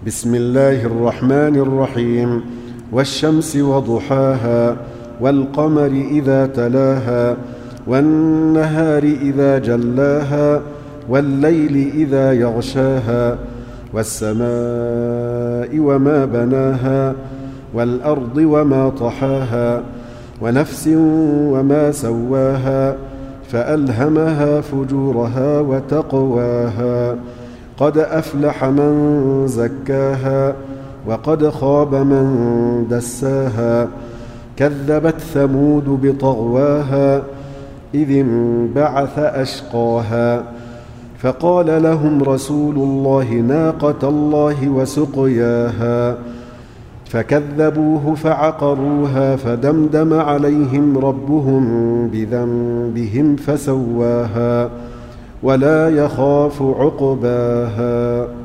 بسم الله الرحمن الرحيم. والشمس وضحاها والقمر إذا تلاها والنهار إذا جلاها والليل إذا يغشاها والسماء وما بناها والأرض وما طحاها ونفس وما سواها فألهمها فجورها وتقواها قد أفلح من زكاها وقد خاب من دساها كذبت ثمود بطغواها إذ انبعث أشقاها فقال لهم رسول الله ناقة الله وسقياها فكذبوه فعقروها فدمدم عليهم ربهم بذنبهم فسواها ولا يخاف عقباها.